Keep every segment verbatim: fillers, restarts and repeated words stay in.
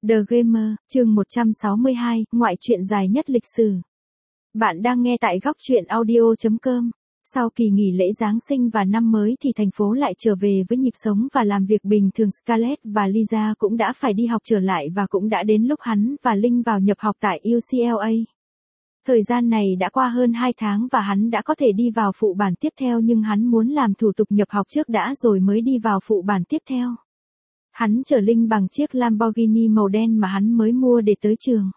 The Gamer, chương một trăm sáu mươi hai, ngoại truyện dài nhất lịch sử. Bạn đang nghe tại góc truyện audio chấm com. Sau kỳ nghỉ lễ Giáng sinh và năm mới thì thành phố lại trở về với nhịp sống và làm việc bình thường. Scarlett và Lisa cũng đã phải đi học trở lại và cũng đã đến lúc hắn và Linh vào nhập học tại u xê lờ a. Thời gian này đã qua hơn hai tháng và hắn đã có thể đi vào phụ bản tiếp theo, nhưng hắn muốn làm thủ tục nhập học trước đã rồi mới đi vào phụ bản tiếp theo. Hắn chở Linh bằng chiếc Lamborghini màu đen mà hắn mới mua để tới trường.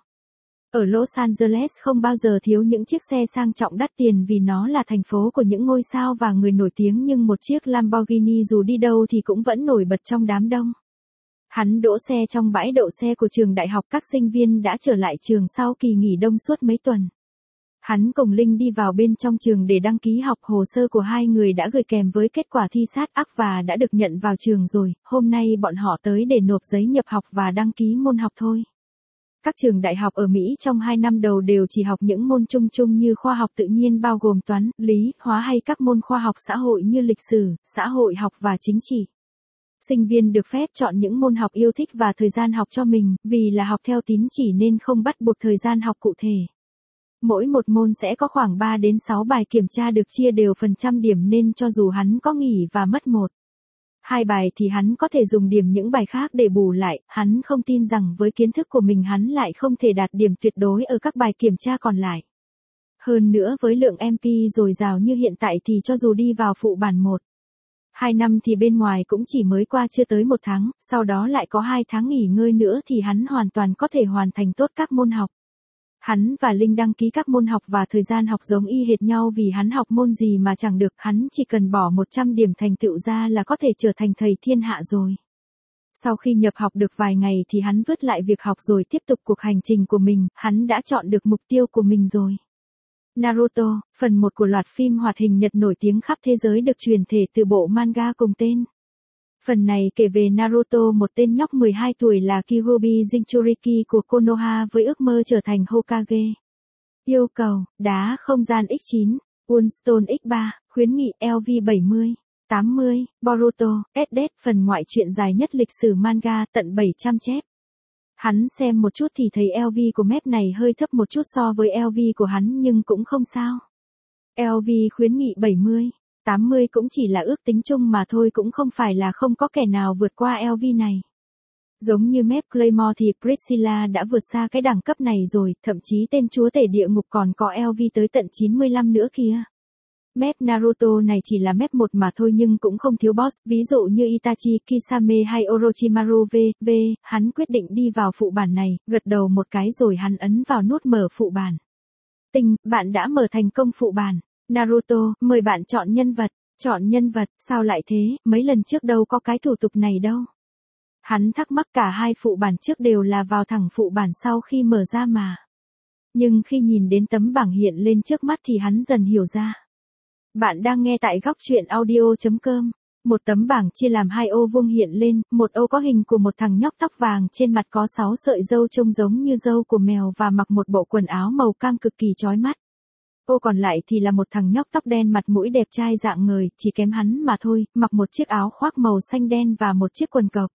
Ở Los Angeles không bao giờ thiếu những chiếc xe sang trọng đắt tiền vì nó là thành phố của những ngôi sao và người nổi tiếng, nhưng một chiếc Lamborghini dù đi đâu thì cũng vẫn nổi bật trong đám đông. Hắn đỗ xe trong bãi đậu xe của trường đại học. Các sinh viên đã trở lại trường sau kỳ nghỉ đông suốt mấy tuần. Hắn cùng Linh đi vào bên trong trường để đăng ký học. Hồ sơ của hai người đã gửi kèm với kết quả thi sát ác và đã được nhận vào trường rồi. Hôm nay bọn họ tới để nộp giấy nhập học và đăng ký môn học thôi. Các trường đại học ở Mỹ trong hai năm đầu đều chỉ học những môn chung chung như khoa học tự nhiên bao gồm toán, lý, hóa hay các môn khoa học xã hội như lịch sử, xã hội học và chính trị. Sinh viên được phép chọn những môn học yêu thích và thời gian học cho mình, vì là học theo tín chỉ nên không bắt buộc thời gian học cụ thể. Mỗi một môn sẽ có khoảng ba đến sáu bài kiểm tra được chia đều phần trăm điểm, nên cho dù hắn có nghỉ và mất một, hai bài thì hắn có thể dùng điểm những bài khác để bù lại. Hắn không tin rằng với kiến thức của mình hắn lại không thể đạt điểm tuyệt đối ở các bài kiểm tra còn lại. Hơn nữa với lượng em pê dồi dào như hiện tại thì cho dù đi vào phụ bản một, hai năm thì bên ngoài cũng chỉ mới qua chưa tới một tháng, sau đó lại có hai tháng nghỉ ngơi nữa thì hắn hoàn toàn có thể hoàn thành tốt các môn học. Hắn và Linh đăng ký các môn học và thời gian học giống y hệt nhau vì hắn học môn gì mà chẳng được, hắn chỉ cần bỏ một trăm điểm thành tựu ra là có thể trở thành thầy thiên hạ rồi. Sau khi nhập học được vài ngày thì hắn vứt lại việc học rồi tiếp tục cuộc hành trình của mình. Hắn đã chọn được mục tiêu của mình rồi. Naruto, phần một của loạt phim hoạt hình Nhật nổi tiếng khắp thế giới được truyền thể từ bộ manga cùng tên. Phần này kể về Naruto, một tên nhóc mười hai tuổi là Kyuubi Jinchuriki của Konoha với ước mơ trở thành Hokage. Yêu cầu, đá không gian nhân chín, Wonstone nhân ba, khuyến nghị L V bảy mươi, tám mươi, Boruto, ét đê, phần ngoại truyện dài nhất lịch sử manga, tận bảy trăm chép. Hắn xem một chút thì thấy L V của map này hơi thấp một chút so với L V của hắn, nhưng cũng không sao. L V khuyến nghị bảy mươi, tám mươi cũng chỉ là ước tính chung mà thôi, cũng không phải là không có kẻ nào vượt qua L V này. Giống như map Claymore thì Priscilla đã vượt xa cái đẳng cấp này rồi, thậm chí tên chúa tể địa ngục còn có L V tới tận chín mươi lăm nữa kìa. Map Naruto này chỉ là map một mà thôi nhưng cũng không thiếu boss, ví dụ như Itachi, Kisame hay Orochimaru v. v. Hắn quyết định đi vào phụ bản này, gật đầu một cái rồi hắn ấn vào nút mở phụ bản. Tinh, bạn đã mở thành công phụ bản. Naruto, mời bạn chọn nhân vật. Chọn nhân vật, sao lại thế, mấy lần trước đâu có cái thủ tục này đâu. Hắn thắc mắc, cả hai phụ bản trước đều là vào thẳng phụ bản sau khi mở ra mà. Nhưng khi nhìn đến tấm bảng hiện lên trước mắt thì hắn dần hiểu ra. Bạn đang nghe tại góc truyện audio chấm com. Một tấm bảng chia làm hai ô vuông hiện lên, một ô có hình của một thằng nhóc tóc vàng, trên mặt có sáu sợi râu trông giống như râu của mèo và mặc một bộ quần áo màu cam cực kỳ chói mắt. Ô còn lại thì là một thằng nhóc tóc đen mặt mũi đẹp trai dạng người, chỉ kém hắn mà thôi, mặc một chiếc áo khoác màu xanh đen và một chiếc quần cộc.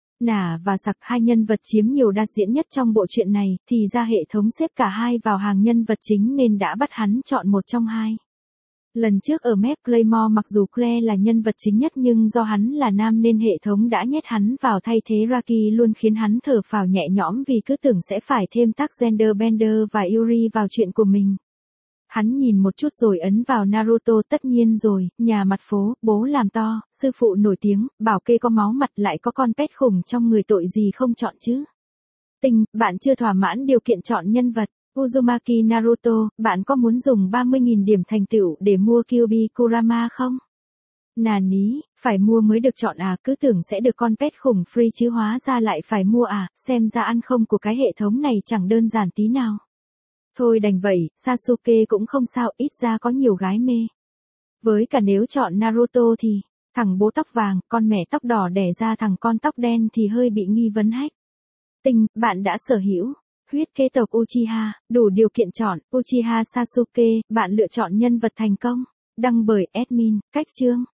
Nả và Sặc, hai nhân vật chiếm nhiều đa diễn nhất trong bộ truyện này, thì ra hệ thống xếp cả hai vào hàng nhân vật chính nên đã bắt hắn chọn một trong hai. Lần trước ở map Claymore mặc dù Claire là nhân vật chính nhất nhưng do hắn là nam nên hệ thống đã nhét hắn vào thay thế Raki, luôn khiến hắn thở phào nhẹ nhõm vì cứ tưởng sẽ phải thêm tác Gender Bender và Yuri vào chuyện của mình. Hắn nhìn một chút rồi ấn vào Naruto. Tất nhiên rồi, nhà mặt phố, bố làm to, sư phụ nổi tiếng, bảo kê có máu mặt lại có con pet khủng trong người, tội gì không chọn chứ. Tinh, bạn chưa thỏa mãn điều kiện chọn nhân vật. Uzumaki Naruto, bạn có muốn dùng ba mươi nghìn điểm thành tựu để mua Kyuubi Kurama không? Nà ní, phải mua mới được chọn à, cứ tưởng sẽ được con pet khủng free chứ hóa ra lại phải mua à, xem ra ăn không của cái hệ thống này chẳng đơn giản tí nào. Thôi đành vậy, Sasuke cũng không sao, ít ra có nhiều gái mê. Với cả nếu chọn Naruto thì, thằng bố tóc vàng, con mẹ tóc đỏ đẻ ra thằng con tóc đen thì hơi bị nghi vấn hách. Tinh, bạn đã sở hữu huyết kế tộc Uchiha, đủ điều kiện chọn Uchiha Sasuke, bạn lựa chọn nhân vật thành công. Đăng bởi admin, cách chương.